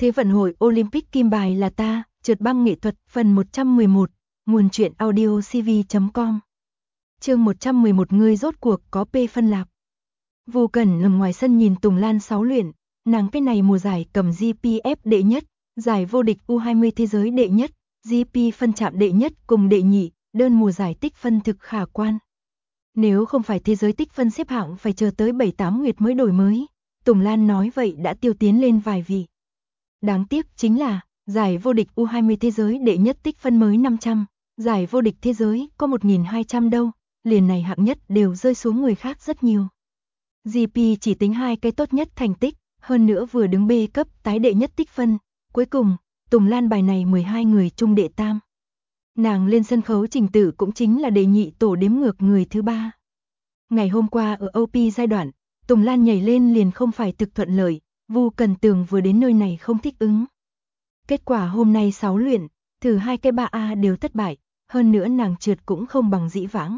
Thế vận hội Olympic kim bài là ta, trượt băng nghệ thuật, phần 111, nguồn truyện audio cv.com. Chương 111 ngươi rốt cuộc có P phân lạp. Vu Cẩn nằm ngoài sân nhìn Tùng Lan 6 luyện, nàng cái này mùa giải cầm GPF đệ nhất, giải vô địch U20 thế giới đệ nhất, GP phân chạm đệ nhất cùng đệ nhị, đơn mùa giải tích phân thực khả quan. Nếu không phải thế giới tích phân xếp hạng phải chờ tới 7-8 nguyệt mới đổi mới, Tùng Lan nói vậy đã tiêu tiến lên vài vị. Đáng tiếc chính là, giải vô địch U20 thế giới đệ nhất tích phân mới 500, giải vô địch thế giới có 1.200 đâu, liền này hạng nhất đều rơi xuống người khác rất nhiều. GP chỉ tính 2 cái tốt nhất thành tích, hơn nữa vừa đứng B cấp tái đệ nhất tích phân, cuối cùng, Tùng Lan bài này 12 người chung đệ tam. Nàng lên sân khấu trình tự cũng chính là đệ nhị tổ đếm ngược người thứ 3. Ngày hôm qua ở OP giai đoạn, Tùng Lan nhảy lên liền không phải thực thuận lợi, Vu Cần Tường vừa đến nơi này không thích ứng. Kết quả hôm nay 6 luyện, thử 2 cái 3A đều thất bại, hơn nữa nàng trượt cũng không bằng dĩ vãng.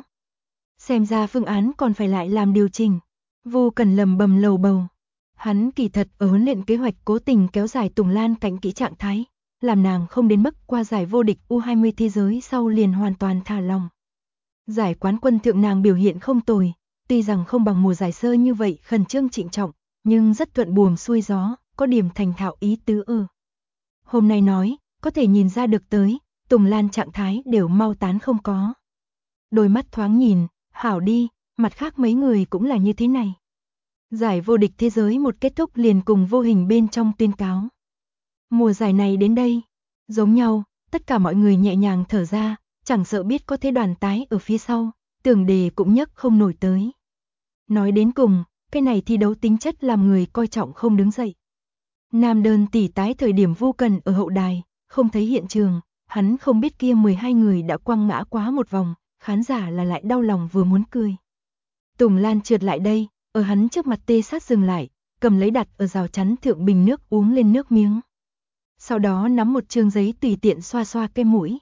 Xem ra phương án còn phải lại làm điều chỉnh. Vu Cần lầm bầm lầu bầu. Hắn kỳ thật ở huấn luyện kế hoạch cố tình kéo dài Tùng Lan cạnh kỹ trạng thái, làm nàng không đến mức qua giải vô địch U20 thế giới sau liền hoàn toàn thả lòng. Giải quán quân thượng nàng biểu hiện không tồi, tuy rằng không bằng mùa giải sơ như vậy khẩn trương trịnh trọng, nhưng rất thuận buồm xuôi gió, có điểm thành thạo ý tứ ư. Hôm nay nói, có thể nhìn ra được tới, Tùng Lan trạng thái đều mau tán không có. Đôi mắt thoáng nhìn, hảo đi, mặt khác mấy người cũng là như thế này. Giải vô địch thế giới một kết thúc liền cùng vô hình bên trong tuyên cáo. Mùa giải này đến đây, giống nhau, tất cả mọi người nhẹ nhàng thở ra, chẳng sợ biết có thế đoàn tái ở phía sau, tưởng đề cũng nhấc không nổi tới. Nói đến cùng, cái này thi đấu tính chất làm người coi trọng không đứng dậy. Nam đơn tỷ tái thời điểm Vu Cần ở hậu đài, không thấy hiện trường, hắn không biết kia 12 người đã quăng ngã quá một vòng, khán giả là lại đau lòng vừa muốn cười. Tùng Lan trượt lại đây, ở hắn trước mặt tê sát dừng lại, cầm lấy đặt ở rào chắn thượng bình nước uống lên nước miếng. Sau đó nắm một trương giấy tùy tiện xoa xoa cái mũi.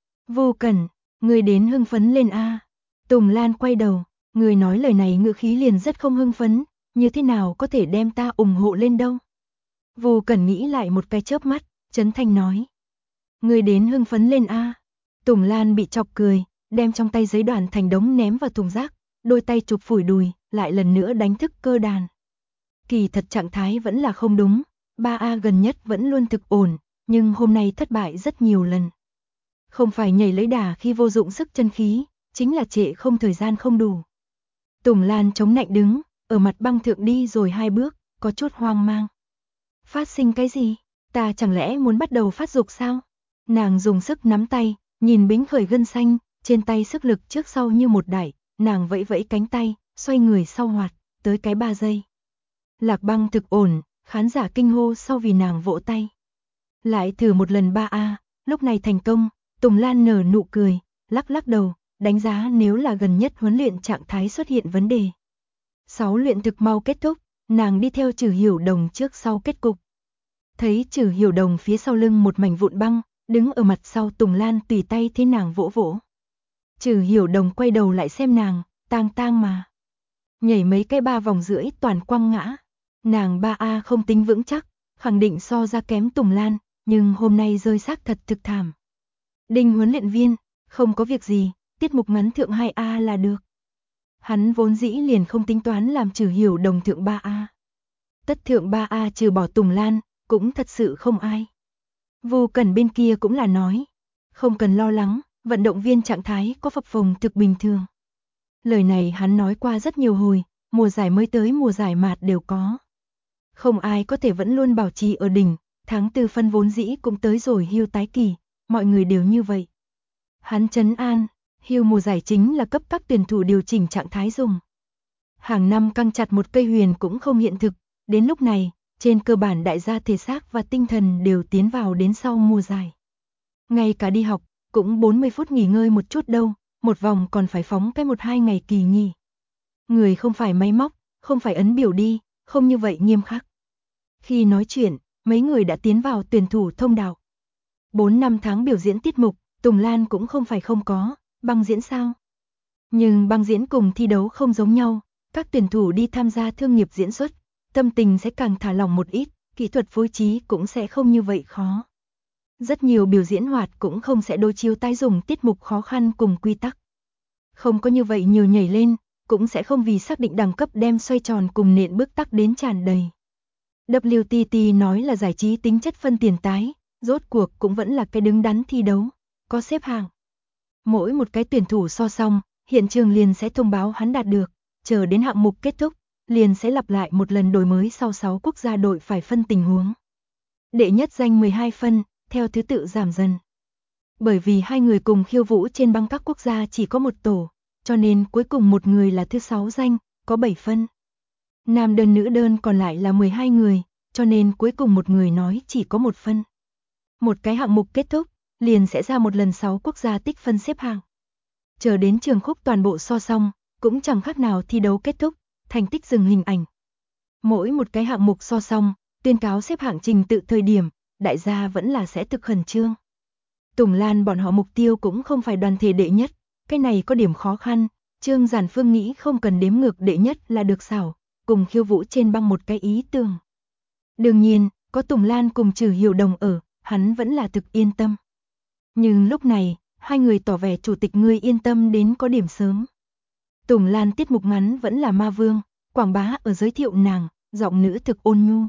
Vu Cần, người đến hưng phấn lên a. Tùng Lan quay đầu, người nói lời này ngữ khí liền rất không hưng phấn, như thế nào có thể đem ta ủng hộ lên đâu. Vu Cần nghĩ lại một cái chớp mắt, chấn thanh nói. Người đến hưng phấn lên a. Tùng Lan bị chọc cười, đem trong tay giấy đoàn thành đống ném vào thùng rác, đôi tay chụp phủi đùi, lại lần nữa đánh thức cơ đàn. Kỳ thật trạng thái vẫn là không đúng, 3A gần nhất vẫn luôn thực ổn, nhưng hôm nay thất bại rất nhiều lần. Không phải nhảy lấy đà khi vô dụng sức chân khí, chính là trễ không thời gian không đủ. Tùng Lan chống nạnh đứng, ở mặt băng thượng đi rồi 2 bước, có chút hoang mang. Phát sinh cái gì? Ta chẳng lẽ muốn bắt đầu phát dục sao? Nàng dùng sức nắm tay, nhìn bính khởi gân xanh, trên tay sức lực trước sau như một đẩy, nàng vẫy vẫy cánh tay, xoay người sau hoạt, tới cái 3 giây. Lạc băng thực ổn, khán giả kinh hô sau vì nàng vỗ tay. Lại thử một lần 3A, lúc này thành công, Tùng Lan nở nụ cười, lắc lắc đầu, đánh giá nếu là gần nhất huấn luyện trạng thái xuất hiện vấn đề. 6 luyện thực mau kết thúc, nàng đi theo Trử Hiểu Đồng trước sau kết cục. Thấy Trử Hiểu Đồng phía sau lưng một mảnh vụn băng, đứng ở mặt sau Tùng Lan tùy tay thế nàng vỗ vỗ. Trử Hiểu Đồng quay đầu lại xem nàng, tang tang mà. Nhảy mấy cái 3 vòng rưỡi toàn quăng ngã. Nàng 3A không tính vững chắc, khẳng định so ra kém Tùng Lan, nhưng hôm nay rơi xác thật thực thảm. Đinh huấn luyện viên, không có việc gì, tiết mục ngắn thượng 2A là được. Hắn vốn dĩ liền không tính toán làm Trử Hiểu Đồng thượng 3A. Tất thượng 3A trừ bỏ Tùng Lan, cũng thật sự không ai. Vu Cần bên kia cũng là nói, không cần lo lắng, vận động viên trạng thái có phập phồng thực bình thường. Lời này hắn nói qua rất nhiều hồi, mùa giải mới tới mùa giải mạt đều có. Không ai có thể vẫn luôn bảo trì ở đỉnh, tháng 4 phân vốn dĩ cũng tới rồi hưu tái kỳ, mọi người đều như vậy. Hắn trấn an, hưu mùa giải chính là cấp các tuyển thủ điều chỉnh trạng thái dùng. Hàng năm căng chặt một cây huyền cũng không hiện thực, đến lúc này, trên cơ bản đại gia thể xác và tinh thần đều tiến vào đến sau mùa giải. Ngay cả đi học, cũng 40 phút nghỉ ngơi một chút đâu, một vòng còn phải phóng cái 1-2 ngày kỳ nghỉ. Người không phải máy móc, không phải ấn biểu đi, không như vậy nghiêm khắc. Khi nói chuyện, mấy người đã tiến vào tuyển thủ thông đạo. 4-5 tháng biểu diễn tiết mục, Tùng Lan cũng không phải không có, băng diễn sao? Nhưng băng diễn cùng thi đấu không giống nhau, các tuyển thủ đi tham gia thương nghiệp diễn xuất, tâm tình sẽ càng thả lỏng một ít, kỹ thuật phối trí cũng sẽ không như vậy khó. Rất nhiều biểu diễn hoạt cũng không sẽ đối chiếu tái dùng tiết mục khó khăn cùng quy tắc. Không có như vậy nhiều nhảy lên, cũng sẽ không vì xác định đẳng cấp đem xoay tròn cùng nện bước tắc đến tràn đầy. WTT nói là giải trí tính chất phân tiền tái, rốt cuộc cũng vẫn là cái đứng đắn thi đấu, có xếp hạng. Mỗi một cái tuyển thủ so xong, hiện trường liền sẽ thông báo hắn đạt được, chờ đến hạng mục kết thúc, liền sẽ lặp lại một lần đổi mới sau 6 quốc gia đội phải phân tình huống. Đệ nhất danh 12 phân, theo thứ tự giảm dần. Bởi vì hai người cùng khiêu vũ trên băng các quốc gia chỉ có một tổ, cho nên cuối cùng một người là thứ 6 danh, có 7 phân. Nam đơn nữ đơn còn lại là 12 người, cho nên cuối cùng một người nói chỉ có 1 phân. Một cái hạng mục kết thúc, liền sẽ ra một lần 6 quốc gia tích phân xếp hạng. Chờ đến trường khúc toàn bộ so xong, cũng chẳng khác nào thi đấu kết thúc, thành tích dừng hình ảnh. Mỗi một cái hạng mục so xong, tuyên cáo xếp hạng trình tự thời điểm, đại gia vẫn là sẽ thực khẩn trương. Tùng Lan bọn họ mục tiêu cũng không phải đoàn thể đệ nhất, cái này có điểm khó khăn, Trương Giản Phương nghĩ không cần đếm ngược đệ nhất là được xảo, cùng khiêu vũ trên băng một cái ý tưởng. Đương nhiên, có Tùng Lan cùng Trừ Hiểu Đồng ở, hắn vẫn là thực yên tâm. Nhưng lúc này, hai người tỏ vẻ chủ tịch ngươi yên tâm đến có điểm sớm. Tùng Lan tiết mục ngắn vẫn là Ma Vương, quảng bá ở giới thiệu nàng, giọng nữ thực ôn nhu.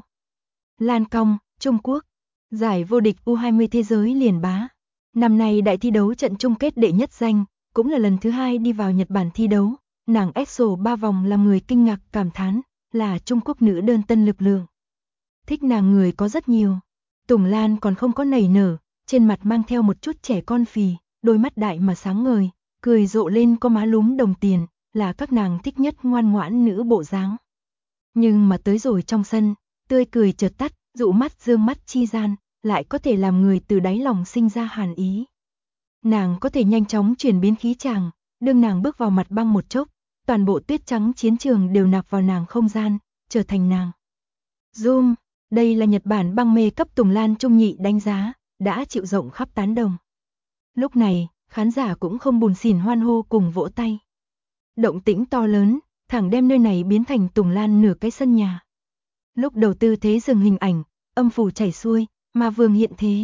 Lan Cong, Trung Quốc, giải vô địch U20 thế giới liền bá. Năm nay đại thi đấu trận chung kết đệ nhất danh, cũng là lần thứ 2 đi vào Nhật Bản thi đấu, nàng EXO 3 vòng làm người kinh ngạc cảm thán, là Trung Quốc nữ đơn tân lực lượng. Thích nàng người có rất nhiều. Tùng Lan còn không có nảy nở, trên mặt mang theo một chút trẻ con phì, đôi mắt đại mà sáng ngời, cười rộ lên có má lúm đồng tiền, là các nàng thích nhất ngoan ngoãn nữ bộ dáng. Nhưng mà tới rồi trong sân, tươi cười chợt tắt, dụ mắt dương mắt chi gian, lại có thể làm người từ đáy lòng sinh ra hàn ý. Nàng có thể nhanh chóng chuyển biến khí chàng, đương nàng bước vào mặt băng một chốc, toàn bộ tuyết trắng chiến trường đều nạp vào nàng không gian, trở thành nàng. Zoom, đây là Nhật Bản băng mê cấp Tùng Lan trung nhị đánh giá, đã chịu rộng khắp tán đồng. Lúc này, khán giả cũng không buồn xỉn hoan hô cùng vỗ tay. Động tĩnh to lớn, thẳng đem nơi này biến thành Tùng Lan nửa cái sân nhà. Lúc đầu tư thế dừng hình ảnh, âm phủ chảy xuôi, Ma Vương hiện thế.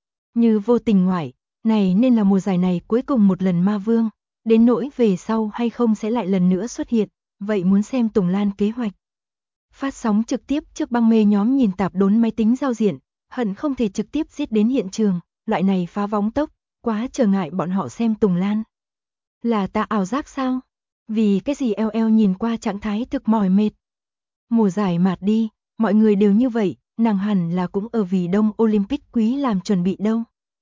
Như vô tình ngoại, này nên là mùa giải này cuối cùng một lần Ma Vương, đến nỗi về sau hay không sẽ lại lần nữa xuất hiện, vậy muốn xem Tùng Lan kế hoạch. Phát sóng trực tiếp trước băng mê nhóm nhìn tạp đốn máy tính giao diện, hận không thể trực tiếp giết đến hiện trường, loại này phá vóng tốc, quá trở ngại bọn họ xem Tùng Lan. Là ta ảo giác sao? Vì cái gì eo nhìn qua trạng thái thực mỏi mệt. Mùa giải mạt đi, mọi người đều như vậy, nàng hẳn là cũng ở vì Đông Olympic quý làm chuẩn bị đâu.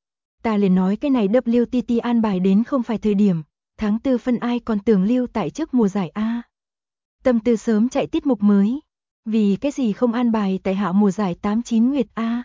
Ta liền nói cái này WTT an bài đến không phải thời điểm, tháng 4 phân ai còn tưởng lưu tại trước mùa giải A. Tâm tư sớm chạy tiết mục mới, vì cái gì không an bài tại hạ mùa giải 89 Nguyệt A.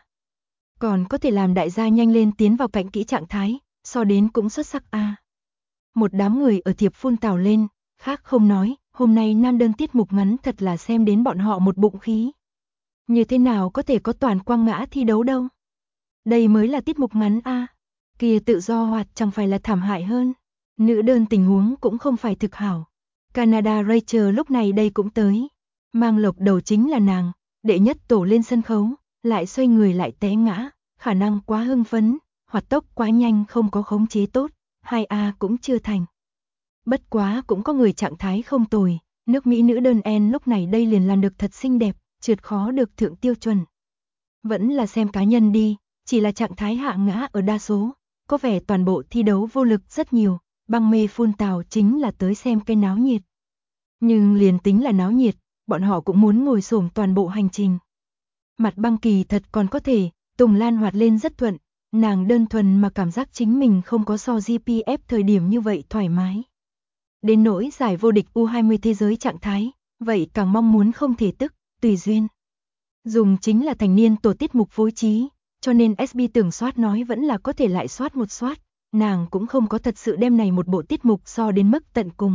Còn có thể làm đại gia nhanh lên tiến vào cạnh kỹ trạng thái, so đến cũng xuất sắc A. Một đám người ở thiệp phun tào lên, khác không nói, hôm nay nam đơn tiết mục ngắn thật là xem đến bọn họ một bụng khí. Như thế nào có thể có toàn quang ngã thi đấu đâu. Đây mới là tiết mục ngắn A. Kia tự do hoạt chẳng phải là thảm hại hơn. Nữ đơn tình huống cũng không phải thực hảo. Canada Rachel lúc này đây cũng tới. Mang lộc đầu chính là nàng, đệ nhất tổ lên sân khấu, lại xoay người lại té ngã, khả năng quá hưng phấn, hoạt tốc quá nhanh không có khống chế tốt, 2A cũng chưa thành. Bất quá cũng có người trạng thái không tồi, nước Mỹ nữ đơn N lúc này đây liền làm được thật xinh đẹp, trượt khó được thượng tiêu chuẩn. Vẫn là xem cá nhân đi, chỉ là trạng thái hạ ngã ở đa số, có vẻ toàn bộ thi đấu vô lực rất nhiều, băng mê phun tào chính là tới xem cái náo nhiệt. Nhưng liền tính là náo nhiệt, bọn họ cũng muốn ngồi xổm toàn bộ hành trình. Mặt băng kỳ thật còn có thể, Tùng Lan hoạt lên rất thuận, nàng đơn thuần mà cảm giác chính mình không có so GPF thời điểm như vậy thoải mái. Đến nỗi giải vô địch U20 thế giới trạng thái, vậy càng mong muốn không thể tức, tùy duyên. Dùng chính là thành niên tổ tiết mục phối trí, cho nên SB tưởng soát nói vẫn là có thể lại soát một soát, nàng cũng không có thật sự đem này một bộ tiết mục so đến mức tận cùng.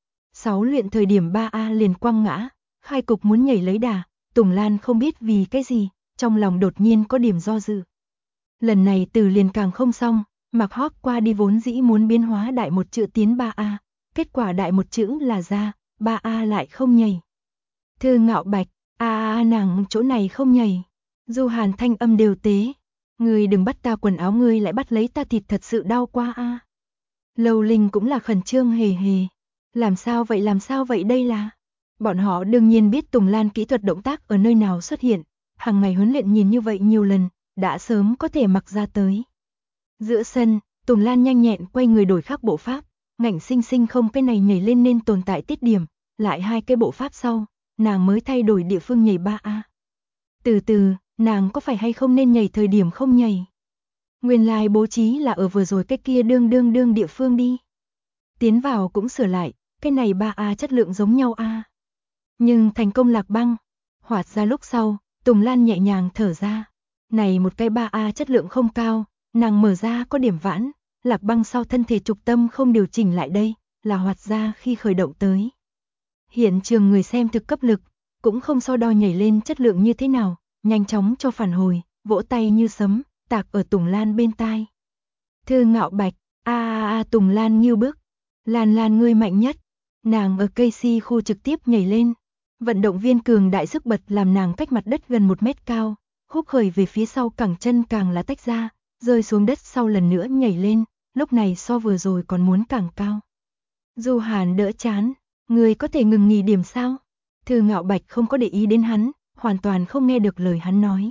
6 luyện thời điểm 3A liền quăng ngã, khai cục muốn nhảy lấy đà, Tùng Lan không biết vì cái gì, trong lòng đột nhiên có điểm do dự. Lần này từ liền càng không xong, mặc hót qua đi vốn dĩ muốn biến hóa đại một chữ tiến 3A, kết quả đại một chữ là ra, 3A lại không nhảy. Thư Ngạo Bạch, nàng chỗ này không nhảy. Du Hàn thanh âm đều tế. Ngươi đừng bắt ta quần áo, ngươi lại bắt lấy ta thịt, thật sự đau quá a. Lâu Linh cũng là khẩn trương hề hề. Làm sao vậy đây là? Bọn họ đương nhiên biết Tùng Lan kỹ thuật động tác ở nơi nào xuất hiện, hàng ngày huấn luyện nhìn như vậy nhiều lần, đã sớm có thể mặc ra tới. Giữa sân, Tùng Lan nhanh nhẹn quay người đổi khác bộ pháp, ngạnh sinh sinh không cái này nhảy lên nên tồn tại tiết điểm, lại hai cái bộ pháp sau, nàng mới thay đổi địa phương nhảy 3A. Từ từ, nàng có phải hay không nên nhảy thời điểm không nhảy? Nguyên lai bố trí là ở vừa rồi cái kia đương địa phương đi. Tiến vào cũng sửa lại, cái này 3A chất lượng giống nhau a. Nhưng thành công lạc băng, hoạt ra lúc sau, Tùng Lan nhẹ nhàng thở ra. Này một cái 3A chất lượng không cao, nàng mở ra có điểm vãn, lạc băng sau thân thể trục tâm không điều chỉnh lại đây, là hoạt ra khi khởi động tới. Hiện trường người xem thực cấp lực, cũng không so đo nhảy lên chất lượng như thế nào, nhanh chóng cho phản hồi, vỗ tay như sấm, tạc ở Tùng Lan bên tai. Thư Ngạo Bạch, Tùng Lan nghiêu bức, Lan ngươi mạnh nhất. Nàng ở cây si khu trực tiếp nhảy lên. Vận động viên cường đại sức bật làm nàng cách mặt đất gần 1 mét cao, húc khởi về phía sau cẳng chân càng là tách ra, rơi xuống đất sau lần nữa nhảy lên, lúc này so vừa rồi còn muốn càng cao. Du Hàn đỡ chán, người có thể ngừng nghỉ điểm sao? Thư Ngạo Bạch không có để ý đến hắn, hoàn toàn không nghe được lời hắn nói.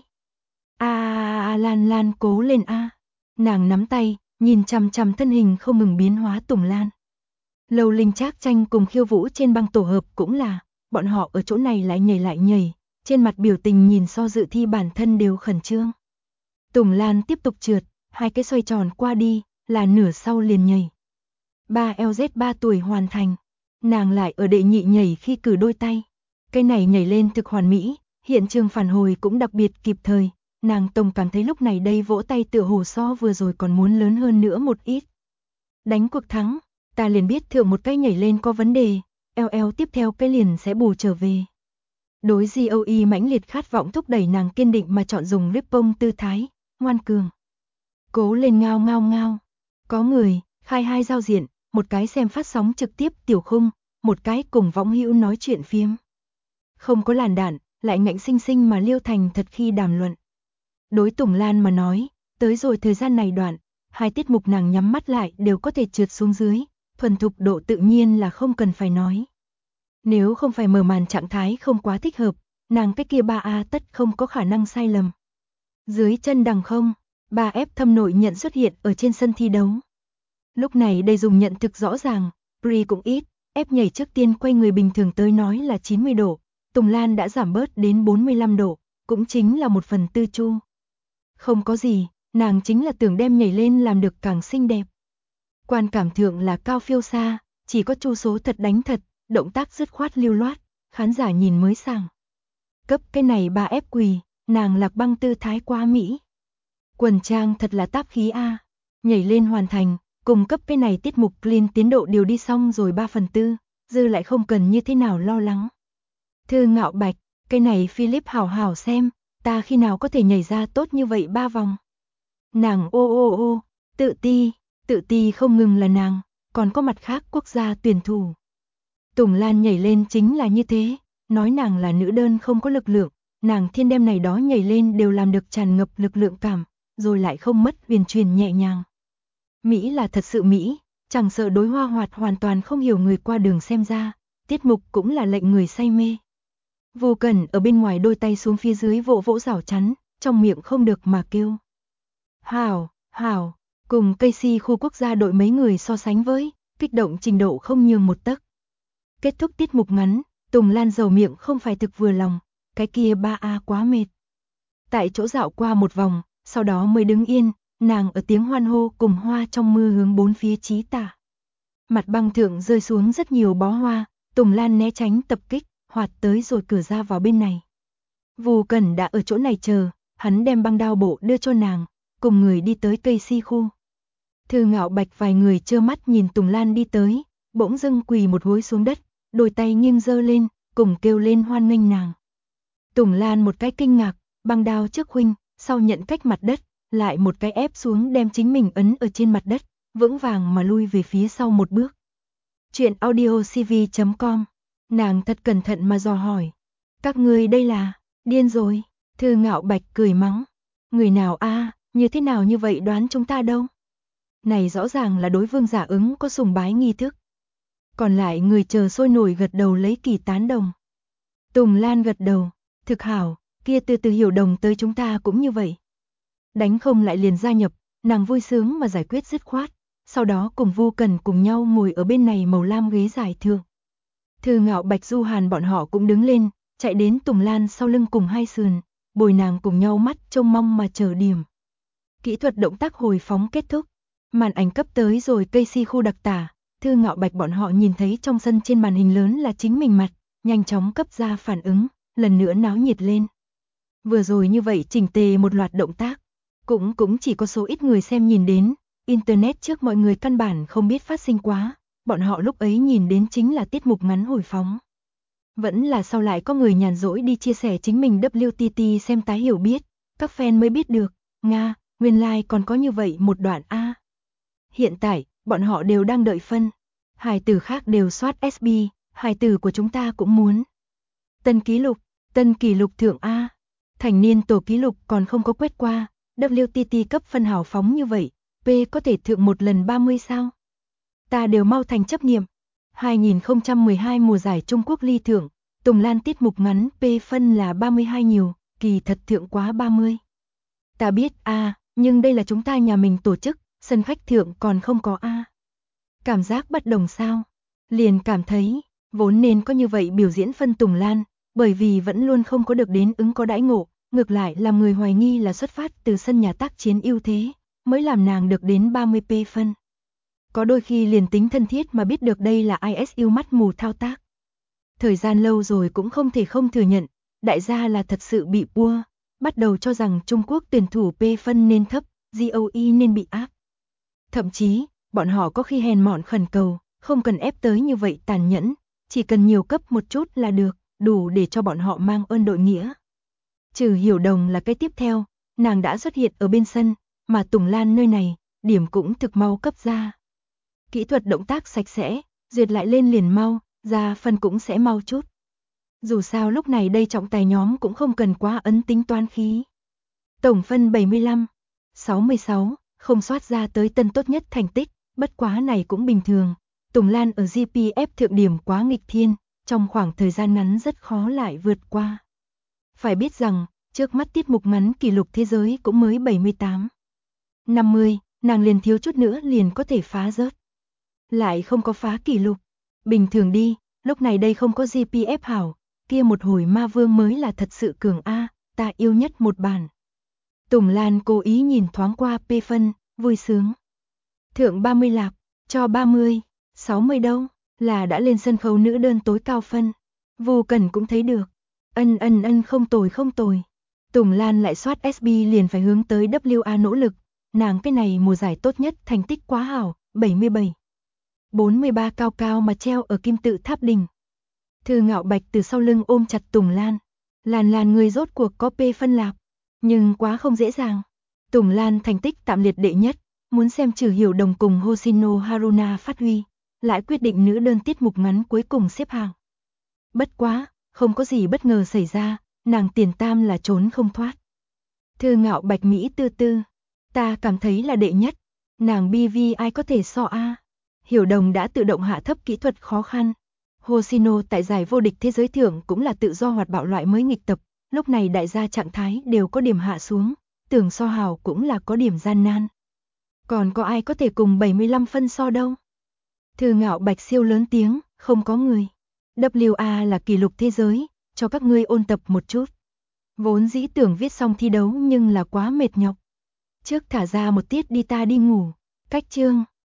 Lan cố lên a. Nàng nắm tay, nhìn chằm chằm thân hình không ngừng biến hóa Tùng Lan. Lâu Linh Trác Tranh cùng Khiêu Vũ trên băng tổ hợp cũng là, bọn họ ở chỗ này lại nhảy, trên mặt biểu tình nhìn so dự thi bản thân đều khẩn trương. Tùng Lan tiếp tục trượt, hai cái xoay tròn qua đi, là nửa sau liền nhảy. 3LZ 3 tuổi hoàn thành, nàng lại ở đệ nhị nhảy khi cử đôi tay. Cái này nhảy lên thực hoàn mỹ, hiện trường phản hồi cũng đặc biệt kịp thời, nàng tổng cảm thấy lúc này đây vỗ tay tựa hồ so vừa rồi còn muốn lớn hơn nữa một ít. Đánh cuộc thắng, ta liền biết thượng một cái nhảy lên có vấn đề, LL tiếp theo cái liền sẽ bù trở về. Đối GOE mãnh liệt khát vọng thúc đẩy nàng kiên định mà chọn dùng rippong tư thái, ngoan cường. Cố lên ngao. Có người, khai hai giao diện, một cái xem phát sóng trực tiếp tiểu khung, một cái cùng võng hữu nói chuyện phiếm. Không có làn đạn, lại ngạnh sinh sinh mà liêu thành thật khi đàm luận. Đối Tùng Lan mà nói, tới rồi thời gian này đoạn, hai tiết mục nàng nhắm mắt lại đều có thể trượt xuống dưới, thuần thục độ tự nhiên là không cần phải nói. Nếu không phải mở màn trạng thái không quá thích hợp, nàng cái kia 3A tất không có khả năng sai lầm. Dưới chân đằng không, 3F thâm nội nhận xuất hiện ở trên sân thi đấu. Lúc này đây dùng nhận thực rõ ràng, Pri cũng ít, ép nhảy trước tiên quay người bình thường tới nói là 90 độ, Tùng Lan đã giảm bớt đến 45 độ, cũng chính là 1/4 chu. Không có gì, nàng chính là tưởng đem nhảy lên làm được càng xinh đẹp. Quan cảm thượng là cao phiêu xa, chỉ có chu số thật đánh thật, động tác dứt khoát lưu loát, khán giả nhìn mới sảng. Cấp cái này 3F quỳ, nàng lạc băng tư thái quá mỹ. Quần trang thật là táp khí a. Nhảy lên hoàn thành, cùng cấp cái này tiết mục clean tiến độ điều đi xong rồi 3/4, dư lại không cần như thế nào lo lắng. Thư Ngạo Bạch, cái này Philip hảo xem, ta khi nào có thể nhảy ra tốt như vậy 3 vòng. Nàng ô, tự ti không ngừng là nàng, còn có mặt khác quốc gia tuyển thủ. Tùng Lan nhảy lên chính là như thế, nói nàng là nữ đơn không có lực lượng, nàng thiên đem này đó nhảy lên đều làm được tràn ngập lực lượng cảm, rồi lại không mất huyền truyền nhẹ nhàng. Mỹ là thật sự Mỹ, chẳng sợ đối hoa hoạt hoàn toàn không hiểu người qua đường xem ra, tiết mục cũng là lệnh người say mê. Vô Cẩn ở bên ngoài đôi tay xuống phía dưới vỗ rào chắn, trong miệng không được mà kêu. Hảo, cùng Casey khu quốc gia đội mấy người so sánh với, kích động trình độ không nhường một tấc. Kết thúc tiết mục ngắn, Tùng Lan dầu miệng không phải thực vừa lòng, cái kia 3A quá mệt. Tại chỗ dạo qua một vòng, sau đó mới đứng yên, nàng ở tiếng hoan hô cùng hoa trong mưa hướng bốn phía chí tả. Mặt băng thượng rơi xuống rất nhiều bó hoa, Tùng Lan né tránh tập kích, hoạt tới rồi cửa ra vào bên này. Vô Cẩn đã ở chỗ này chờ, hắn đem băng đao bộ đưa cho nàng, cùng người đi tới cây si khu. Thư Ngạo Bạch vài người trơ mắt nhìn Tùng Lan đi tới, bỗng dưng quỳ một gối xuống đất, đôi tay nghiêng giơ lên, cùng kêu lên hoan nghênh nàng. Tùng Lan một cái kinh ngạc, băng đao trước khuynh, sau nhận cách mặt đất, lại một cái ép xuống đem chính mình ấn ở trên mặt đất, vững vàng mà lui về phía sau một bước. Chuyện audiocv.com, nàng thật cẩn thận mà dò hỏi. Các ngươi đây là, điên rồi, Thư Ngạo Bạch cười mắng. Người nào a, như thế nào như vậy đoán chúng ta đâu? Này rõ ràng là đối Vương Giả Ứng có sùng bái nghi thức. Còn lại người chờ sôi nổi gật đầu lấy kỳ tán đồng. Tùng Lan gật đầu, thực hảo, kia từ từ Hiểu Đồng tới chúng ta cũng như vậy. Đánh không lại liền gia nhập, nàng vui sướng mà giải quyết dứt khoát, sau đó cùng Vu Cần cùng nhau ngồi ở bên này màu lam ghế dài thượng. Thư Ngạo Bạch Du Hàn bọn họ cũng đứng lên, chạy đến Tùng Lan sau lưng cùng hai sườn, bồi nàng cùng nhau mắt trông mong mà chờ điểm. Kỹ thuật động tác hồi phóng kết thúc, màn ảnh cấp tới rồi Casey khu đặc tả, Thư Ngạo Bạch bọn họ nhìn thấy trong sân trên màn hình lớn là chính mình mặt, nhanh chóng cấp ra phản ứng, lần nữa náo nhiệt lên. Vừa rồi như vậy chỉnh tề một loạt động tác, cũng chỉ có số ít người xem nhìn đến, internet trước mọi người căn bản không biết phát sinh quá, bọn họ lúc ấy nhìn đến chính là tiết mục ngắn hồi phóng. Vẫn là sau lại có người nhàn rỗi đi chia sẻ chính mình WTT xem tái hiểu biết, các fan mới biết được, Nga, nguyên lai còn có như vậy một đoạn A. Hiện tại, bọn họ đều đang đợi phân. Hài tử khác đều soát SB, hài tử của chúng ta cũng muốn. Tân kỷ lục thượng A. Thành niên tổ kỷ lục còn không có quét qua, WTT cấp phân hào phóng như vậy, P có thể thượng một lần 30 sao? Ta đều mau thành chấp niệm. 2012 mùa giải Trung Quốc ly thưởng, Tùng Lan tiết mục ngắn P phân là 32 nhiều, kỳ thật thượng quá 30. Ta biết A, nhưng đây là chúng ta nhà mình tổ chức, sân khách thượng còn không có A. Cảm giác bất đồng sao? Liền cảm thấy, vốn nên có như vậy biểu diễn phân Tùng Lan, bởi vì vẫn luôn không có được đến ứng có đãi ngộ, ngược lại làm người hoài nghi là xuất phát từ sân nhà tác chiến ưu thế, mới làm nàng được đến 30p phân. Có đôi khi liền tính thân thiết mà biết được đây là ISU mắt mù thao tác. Thời gian lâu rồi cũng không thể không thừa nhận, đại gia là thật sự bị bua, bắt đầu cho rằng Trung Quốc tuyển thủ P phân nên thấp, GOE nên bị áp. Thậm chí, bọn họ có khi hèn mọn khẩn cầu, không cần ép tới như vậy tàn nhẫn, chỉ cần nhiều cấp một chút là được, đủ để cho bọn họ mang ơn đội nghĩa. Trừ Hiểu Đồng là cái tiếp theo, nàng đã xuất hiện ở bên sân, mà Tùng Lan nơi này, điểm cũng thực mau cấp ra. Kỹ thuật động tác sạch sẽ, duyệt lại lên liền mau, ra phân cũng sẽ mau chút. Dù sao lúc này đây trọng tài nhóm cũng không cần quá ấn tính toán khí. Tổng phân 75, 66, không soát ra tới tân tốt nhất thành tích, bất quá này cũng bình thường. Tùng Lan ở GPF thượng điểm quá nghịch thiên, trong khoảng thời gian ngắn rất khó lại vượt qua. Phải biết rằng, trước mắt tiết mục ngắn kỷ lục thế giới cũng mới 78. 50, nàng liền thiếu chút nữa liền có thể phá rớt. Lại không có phá kỷ lục. Bình thường đi, lúc này đây không có GPF hảo, kia một hồi ma vương mới là thật sự cường A, ta yêu nhất một bản. Tùng Lan cố ý nhìn thoáng qua P phân, vui sướng. Thượng 30 lạc, cho 30, 60 đâu, là đã lên sân khấu nữ đơn tối cao phân. Vu Cần cũng thấy được. Ân không tồi. Tùng Lan lại soát SB liền phải hướng tới WA nỗ lực, nàng cái này mùa giải tốt nhất thành tích quá hảo, 77. 43 cao cao mà treo ở kim tự tháp đỉnh. Thư Ngạo Bạch từ sau lưng ôm chặt Tùng Lan. Lan người rốt cuộc có P phân lạc, nhưng quá không dễ dàng. Tùng Lan thành tích tạm liệt đệ nhất, muốn xem Trừ Hiểu Đồng cùng Hoshino Haruna phát huy, lại quyết định nữ đơn tiết mục ngắn cuối cùng xếp hàng. Bất quá, không có gì bất ngờ xảy ra, nàng tiền tam là trốn không thoát. Thư Ngạo Bạch Mỹ tư, ta cảm thấy là đệ nhất, nàng BV ai có thể so A. Hiểu Đồng đã tự động hạ thấp kỹ thuật khó khăn. Hoshino tại giải vô địch thế giới thưởng cũng là tự do hoạt bạo loại mới nghịch tập, lúc này đại gia trạng thái đều có điểm hạ xuống, tưởng so hào cũng là có điểm gian nan. Còn có ai có thể cùng 75 phân so đâu? Thư Ngạo Bạch siêu lớn tiếng, không có người. WA là kỷ lục thế giới, cho các ngươi ôn tập một chút. Vốn dĩ tưởng viết xong thi đấu nhưng là quá mệt nhọc. Trước thả ra một tiết đi ta đi ngủ, cách chương.